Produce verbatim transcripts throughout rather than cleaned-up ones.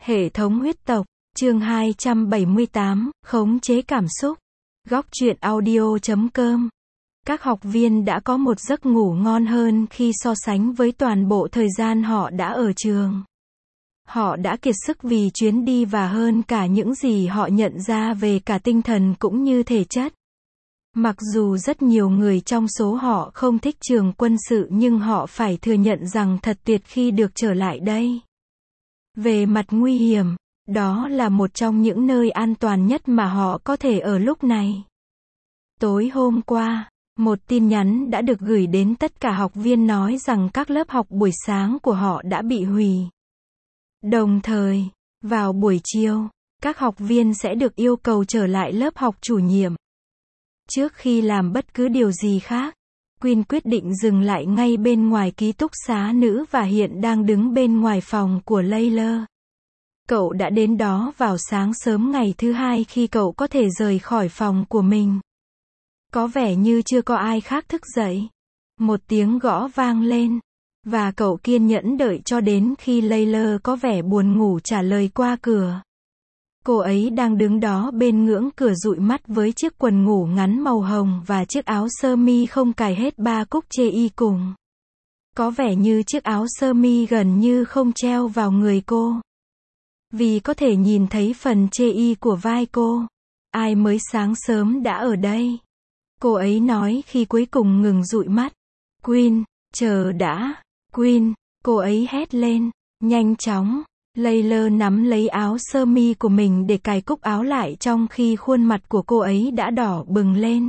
Hệ thống huyết tộc, chương hai trăm bảy mươi tám, khống chế cảm xúc. Góc truyện audio chấm com. Các học viên đã có một giấc ngủ ngon hơn khi so sánh với toàn bộ thời gian họ đã ở trường. Họ đã kiệt sức vì chuyến đi và hơn cả những gì họ nhận ra về cả tinh thần cũng như thể chất. Mặc dù rất nhiều người trong số họ không thích trường quân sự nhưng họ phải thừa nhận rằng thật tuyệt khi được trở lại đây. Về mặt nguy hiểm, đó là một trong những nơi an toàn nhất mà họ có thể ở lúc này. Tối hôm qua, một tin nhắn đã được gửi đến tất cả học viên nói rằng các lớp học buổi sáng của họ đã bị hủy. Đồng thời, vào buổi chiều, các học viên sẽ được yêu cầu trở lại lớp học chủ nhiệm. Trước khi làm bất cứ điều gì khác, Quinn quyết định dừng lại ngay bên ngoài ký túc xá nữ và hiện đang đứng bên ngoài phòng của Layla. Cậu đã đến đó vào sáng sớm ngày thứ hai khi cậu có thể rời khỏi phòng của mình. Có vẻ như chưa có ai khác thức dậy. Một tiếng gõ vang lên, và cậu kiên nhẫn đợi cho đến khi Layla có vẻ buồn ngủ trả lời qua cửa. Cô ấy đang đứng đó bên ngưỡng cửa dụi mắt với chiếc quần ngủ ngắn màu hồng và chiếc áo sơ mi không cài hết ba cúc chê y cùng. Có vẻ như chiếc áo sơ mi gần như không treo vào người cô. Vì có thể nhìn thấy phần chê y của vai cô. Ai mới sáng sớm đã ở đây? Cô ấy nói khi cuối cùng ngừng dụi mắt. Quinn, chờ đã. Quinn, cô ấy hét lên. Nhanh chóng. Layla nắm lấy áo sơ mi của mình để cài cúc áo lại trong khi khuôn mặt của cô ấy đã đỏ bừng lên.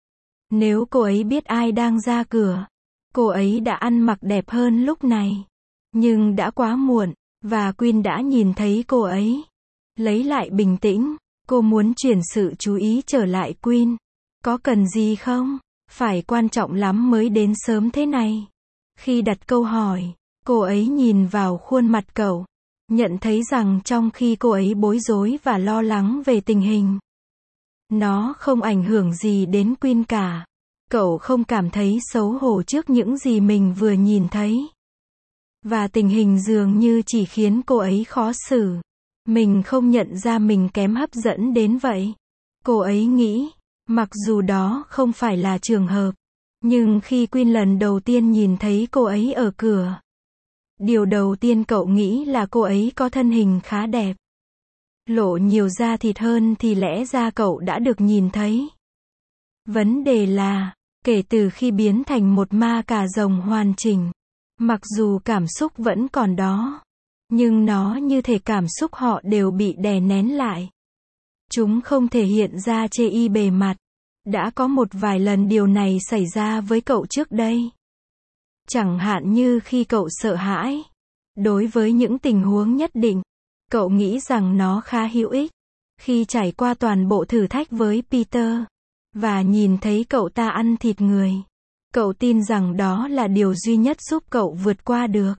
Nếu cô ấy biết ai đang ra cửa, cô ấy đã ăn mặc đẹp hơn lúc này. Nhưng đã quá muộn, và Quinn đã nhìn thấy cô ấy. Lấy lại bình tĩnh, cô muốn chuyển sự chú ý trở lại Quinn. Có cần gì không? Phải quan trọng lắm mới đến sớm thế này. Khi đặt câu hỏi, cô ấy nhìn vào khuôn mặt cậu. Nhận thấy rằng trong khi cô ấy bối rối và lo lắng về tình hình, nó không ảnh hưởng gì đến Quinn cả. Cậu không cảm thấy xấu hổ trước những gì mình vừa nhìn thấy. Và tình hình dường như chỉ khiến cô ấy khó xử. Mình không nhận ra mình kém hấp dẫn đến vậy. Cô ấy nghĩ, mặc dù đó không phải là trường hợp. Nhưng khi Quinn lần đầu tiên nhìn thấy cô ấy ở cửa, điều đầu tiên cậu nghĩ là cô ấy có thân hình khá đẹp. Lộ nhiều da thịt hơn thì lẽ ra cậu đã được nhìn thấy. Vấn đề là, kể từ khi biến thành một ma cà rồng hoàn chỉnh, mặc dù cảm xúc vẫn còn đó, nhưng nó như thể cảm xúc họ đều bị đè nén lại. Chúng không thể hiện ra chê y bề mặt. Đã có một vài lần điều này xảy ra với cậu trước đây. Chẳng hạn như khi cậu sợ hãi. Đối với những tình huống nhất định, cậu nghĩ rằng nó khá hữu ích. Khi trải qua toàn bộ thử thách với Peter, và nhìn thấy cậu ta ăn thịt người, cậu tin rằng đó là điều duy nhất giúp cậu vượt qua được.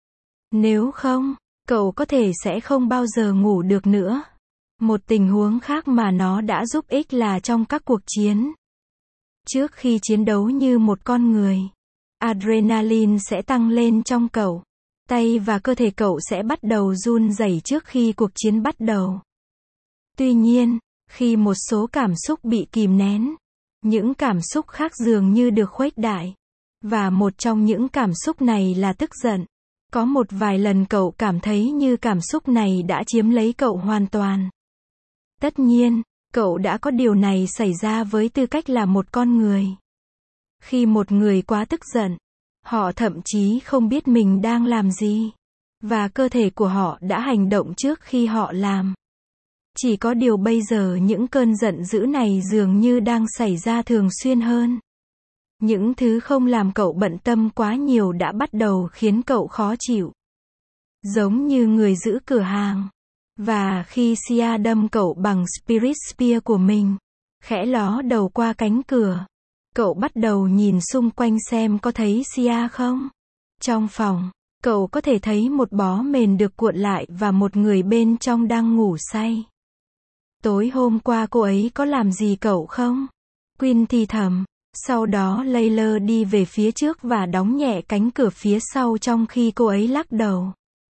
Nếu không, cậu có thể sẽ không bao giờ ngủ được nữa. Một tình huống khác mà nó đã giúp ích là trong các cuộc chiến. Trước khi chiến đấu như một con người, adrenaline sẽ tăng lên trong cậu. Tay và cơ thể cậu sẽ bắt đầu run rẩy trước khi cuộc chiến bắt đầu. Tuy nhiên, khi một số cảm xúc bị kìm nén, những cảm xúc khác dường như được khuếch đại. Và một trong những cảm xúc này là tức giận. Có một vài lần cậu cảm thấy như cảm xúc này đã chiếm lấy cậu hoàn toàn. Tất nhiên, cậu đã có điều này xảy ra với tư cách là một con người. Khi một người quá tức giận, họ thậm chí không biết mình đang làm gì. Và cơ thể của họ đã hành động trước khi họ làm. Chỉ có điều bây giờ những cơn giận dữ này dường như đang xảy ra thường xuyên hơn. Những thứ không làm cậu bận tâm quá nhiều đã bắt đầu khiến cậu khó chịu. Giống như người giữ cửa hàng. Và khi Sia đâm cậu bằng Spirit Spear của mình, khẽ ló đầu qua cánh cửa, cậu bắt đầu nhìn xung quanh xem có thấy Sia không. Trong phòng, cậu có thể thấy một bó mền được cuộn lại và một người bên trong đang ngủ say. Tối hôm qua cô ấy có làm gì cậu không? Quinn thì thầm. Sau đó Layla đi về phía trước và đóng nhẹ cánh cửa phía sau trong khi cô ấy lắc đầu.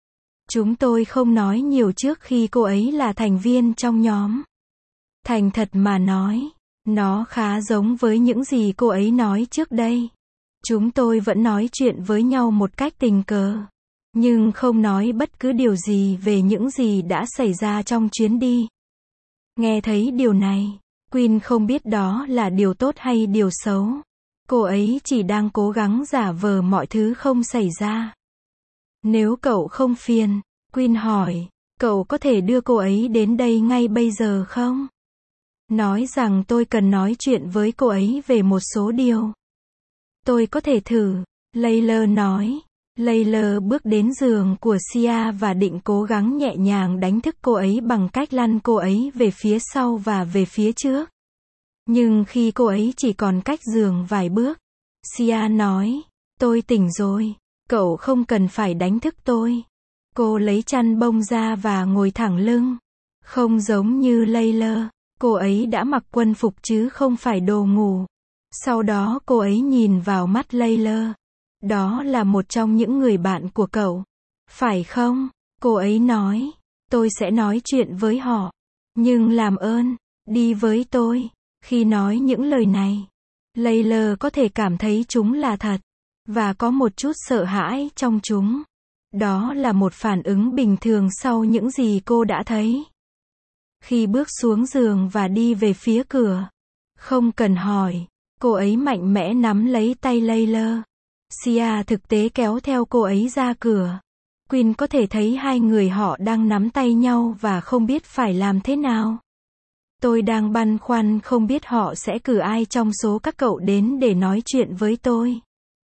Chúng tôi không nói nhiều trước khi cô ấy là thành viên trong nhóm. Thành thật mà nói, nó khá giống với những gì cô ấy nói trước đây. Chúng tôi vẫn nói chuyện với nhau một cách tình cờ, nhưng không nói bất cứ điều gì về những gì đã xảy ra trong chuyến đi. Nghe thấy điều này, Queen không biết đó là điều tốt hay điều xấu. Cô ấy chỉ đang cố gắng giả vờ mọi thứ không xảy ra. Nếu cậu không phiền, Queen hỏi, cậu có thể đưa cô ấy đến đây ngay bây giờ không? Nói rằng tôi cần nói chuyện với cô ấy về một số điều. Tôi có thể thử, Layla nói. Layla bước đến giường của Sia và định cố gắng nhẹ nhàng đánh thức cô ấy bằng cách lăn cô ấy về phía sau và về phía trước. Nhưng khi cô ấy chỉ còn cách giường vài bước, Sia nói, tôi tỉnh rồi, cậu không cần phải đánh thức tôi. Cô lấy chăn bông ra và ngồi thẳng lưng. Không giống như Layla, cô ấy đã mặc quân phục chứ không phải đồ ngủ. Sau đó cô ấy nhìn vào mắt Layla. Đó là một trong những người bạn của cậu, phải không? Cô ấy nói, tôi sẽ nói chuyện với họ. Nhưng làm ơn, đi với tôi. Khi nói những lời này, Layla có thể cảm thấy chúng là thật, và có một chút sợ hãi trong chúng. Đó là một phản ứng bình thường sau những gì cô đã thấy. Khi bước xuống giường và đi về phía cửa, không cần hỏi, cô ấy mạnh mẽ nắm lấy tay Layla. Sia thực tế kéo theo cô ấy ra cửa. Queen có thể thấy hai người họ đang nắm tay nhau và không biết phải làm thế nào. Tôi đang băn khoăn không biết họ sẽ cử ai trong số các cậu đến để nói chuyện với tôi.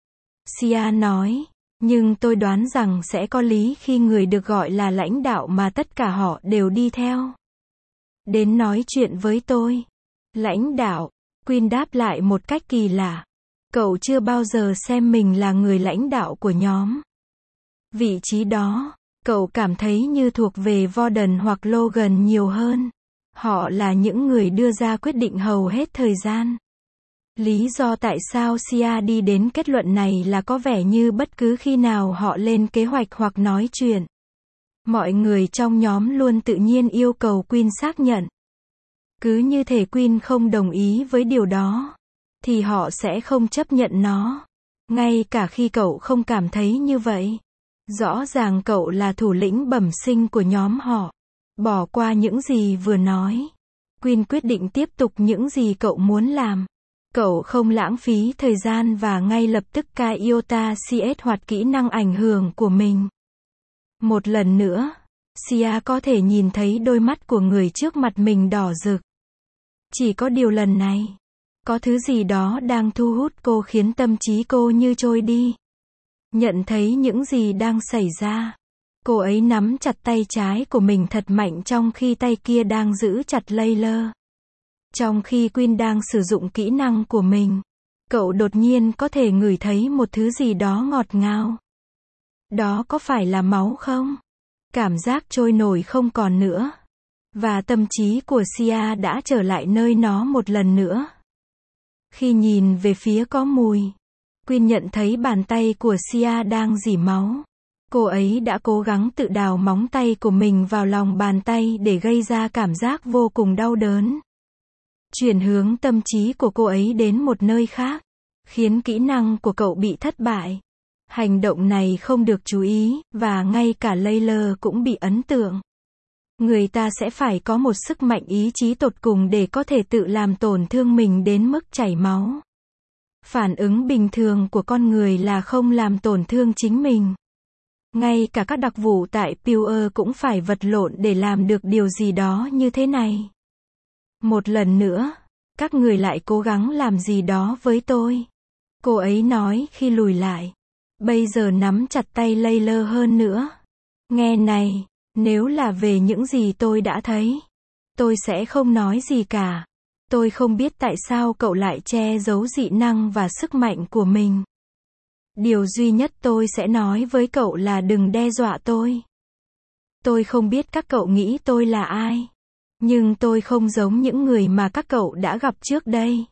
Sia nói, nhưng tôi đoán rằng sẽ có lý khi người được gọi là lãnh đạo mà tất cả họ đều đi theo. Đến nói chuyện với tôi. Lãnh đạo, Queen đáp lại một cách kỳ lạ. Cậu chưa bao giờ xem mình là người lãnh đạo của nhóm. Vị trí đó, cậu cảm thấy như thuộc về Warden hoặc Logan nhiều hơn. Họ là những người đưa ra quyết định hầu hết thời gian. Lý do tại sao Sia đi đến kết luận này là có vẻ như bất cứ khi nào họ lên kế hoạch hoặc nói chuyện, mọi người trong nhóm luôn tự nhiên yêu cầu Queen xác nhận. Cứ như thể Queen không đồng ý với điều đó, thì họ sẽ không chấp nhận nó. Ngay cả khi cậu không cảm thấy như vậy. Rõ ràng cậu là thủ lĩnh bẩm sinh của nhóm họ. Bỏ qua những gì vừa nói. Queen quyết định tiếp tục những gì cậu muốn làm. Cậu không lãng phí thời gian và ngay lập tức cai iota cs hoạt kỹ năng ảnh hưởng của mình. Một lần nữa, Sia có thể nhìn thấy đôi mắt của người trước mặt mình đỏ rực. Chỉ có điều lần này, có thứ gì đó đang thu hút cô khiến tâm trí cô như trôi đi. Nhận thấy những gì đang xảy ra, cô ấy nắm chặt tay trái của mình thật mạnh trong khi tay kia đang giữ chặt Layla. Trong khi Queen đang sử dụng kỹ năng của mình, cậu đột nhiên có thể ngửi thấy một thứ gì đó ngọt ngào. Đó có phải là máu không? Cảm giác trôi nổi không còn nữa. Và tâm trí của Sia đã trở lại nơi nó một lần nữa. Khi nhìn về phía có mùi, Queen nhận thấy bàn tay của Sia đang rỉ máu. Cô ấy đã cố gắng tự đào móng tay của mình vào lòng bàn tay để gây ra cảm giác vô cùng đau đớn. Chuyển hướng tâm trí của cô ấy đến một nơi khác, khiến kỹ năng của cậu bị thất bại. Hành động này không được chú ý, và ngay cả Layla cũng bị ấn tượng. Người ta sẽ phải có một sức mạnh ý chí tột cùng để có thể tự làm tổn thương mình đến mức chảy máu. Phản ứng bình thường của con người là không làm tổn thương chính mình. Ngay cả các đặc vụ tại Pure cũng phải vật lộn để làm được điều gì đó như thế này. Một lần nữa, các người lại cố gắng làm gì đó với tôi. Cô ấy nói khi lùi lại. Bây giờ nắm chặt tay Layla hơn nữa. Nghe này, nếu là về những gì tôi đã thấy, tôi sẽ không nói gì cả. Tôi không biết tại sao cậu lại che giấu dị năng và sức mạnh của mình. Điều duy nhất tôi sẽ nói với cậu là đừng đe dọa tôi. Tôi không biết các cậu nghĩ tôi là ai. Nhưng tôi không giống những người mà các cậu đã gặp trước đây.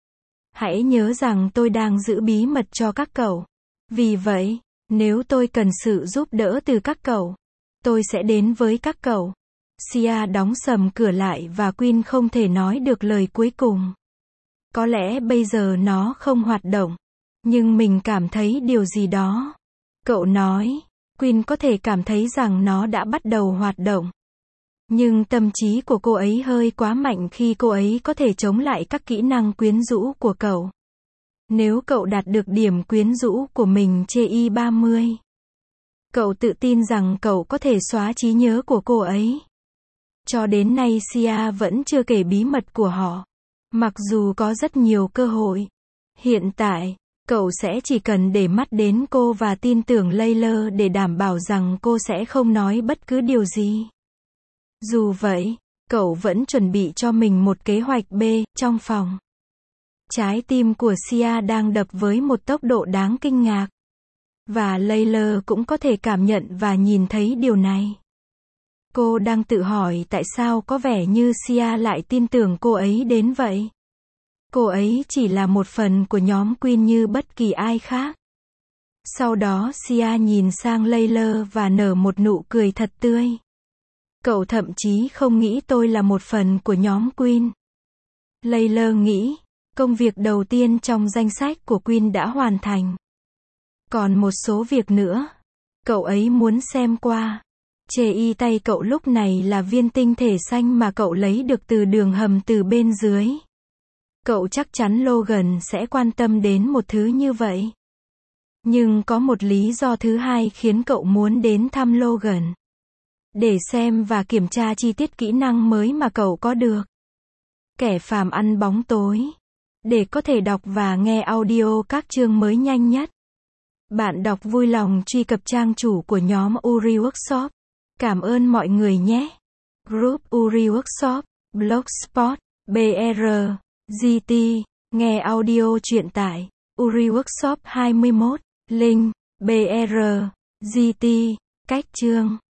Hãy nhớ rằng tôi đang giữ bí mật cho các cậu. Vì vậy, nếu tôi cần sự giúp đỡ từ các cậu, Tôi sẽ đến với các cậu. Sia đóng sầm cửa lại và Quinn không thể nói được lời cuối cùng. Có lẽ bây giờ nó không hoạt động. Nhưng mình cảm thấy điều gì đó. Cậu nói. Quinn có thể cảm thấy rằng nó đã bắt đầu hoạt động. Nhưng tâm trí của cô ấy hơi quá mạnh khi cô ấy có thể chống lại các kỹ năng quyến rũ của cậu. Nếu cậu đạt được điểm quyến rũ của mình trên i ba mươi, cậu tự tin rằng cậu có thể xóa trí nhớ của cô ấy. Cho đến nay Sia vẫn chưa kể bí mật của họ. Mặc dù có rất nhiều cơ hội. Hiện tại, cậu sẽ chỉ cần để mắt đến cô và tin tưởng Layla để đảm bảo rằng cô sẽ không nói bất cứ điều gì. Dù vậy, cậu vẫn chuẩn bị cho mình một kế hoạch B, trong phòng. Trái tim của Sia đang đập với một tốc độ đáng kinh ngạc. Và Layla cũng có thể cảm nhận và nhìn thấy điều này. Cô đang tự hỏi tại sao có vẻ như Sia lại tin tưởng cô ấy đến vậy. Cô ấy chỉ là một phần của nhóm Quinn như bất kỳ ai khác. Sau đó Sia nhìn sang Layla và nở một nụ cười thật tươi. Cậu thậm chí không nghĩ tôi là một phần của nhóm Quinn. Layla nghĩ, công việc đầu tiên trong danh sách của Quinn đã hoàn thành. Còn một số việc nữa. Cậu ấy muốn xem qua. Chê y tay cậu lúc này là viên tinh thể xanh mà cậu lấy được từ đường hầm từ bên dưới. Cậu chắc chắn Logan sẽ quan tâm đến một thứ như vậy. Nhưng có một lý do thứ hai khiến cậu muốn đến thăm Logan. Để xem và kiểm tra chi tiết kỹ năng mới mà cậu có được. Kẻ phàm ăn bóng tối. Để có thể đọc và nghe audio các chương mới nhanh nhất. Bạn đọc vui lòng truy cập trang chủ của nhóm Uri Workshop. Cảm ơn mọi người nhé. Group Uri Workshop, Blogspot, bê rờ, giê tê, nghe audio truyện tại Uri Workshop hai mươi mốt, link, bê rờ, giê tê, cách chương.